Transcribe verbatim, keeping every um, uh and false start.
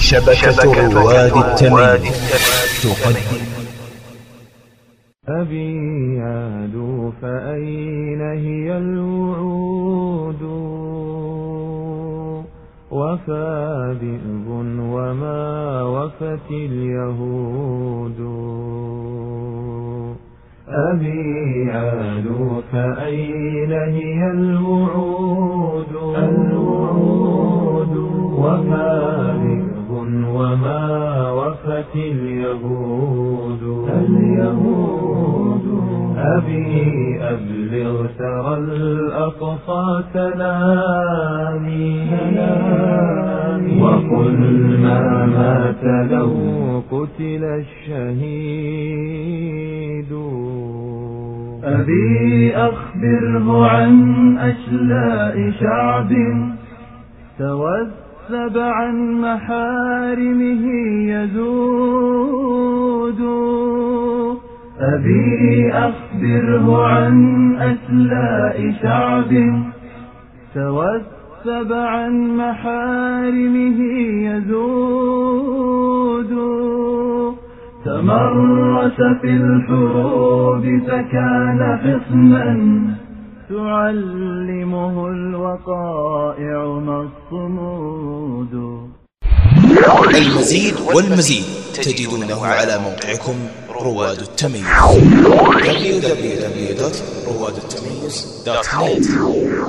شبكة رواد التمييز تقدم. أبي يعدو فأين هي الوعود، وفى ذئب وما وفت اليهود. أبي يعدو فأين هي الوعود، الوعود وفى ذئب وما وفت اليهود، اليهود. أبي أبلغ ترى الأقصى سلامي، وقل ما مات لو قتل الشهيد. أبي أخبره عن أشلاء شعب توثب عن محارمه يزود. أبي أخبره عن أشلاء شعب توثب عن محارمه يزود. تمرس في الحروب فكان حصنا تعلمه الوقائع ما الصمود. المزيد والمزيد تجدونه على موقعكم رواد التمييز دبليو دبليو دبليو دوت رواد التمييز دوت نت.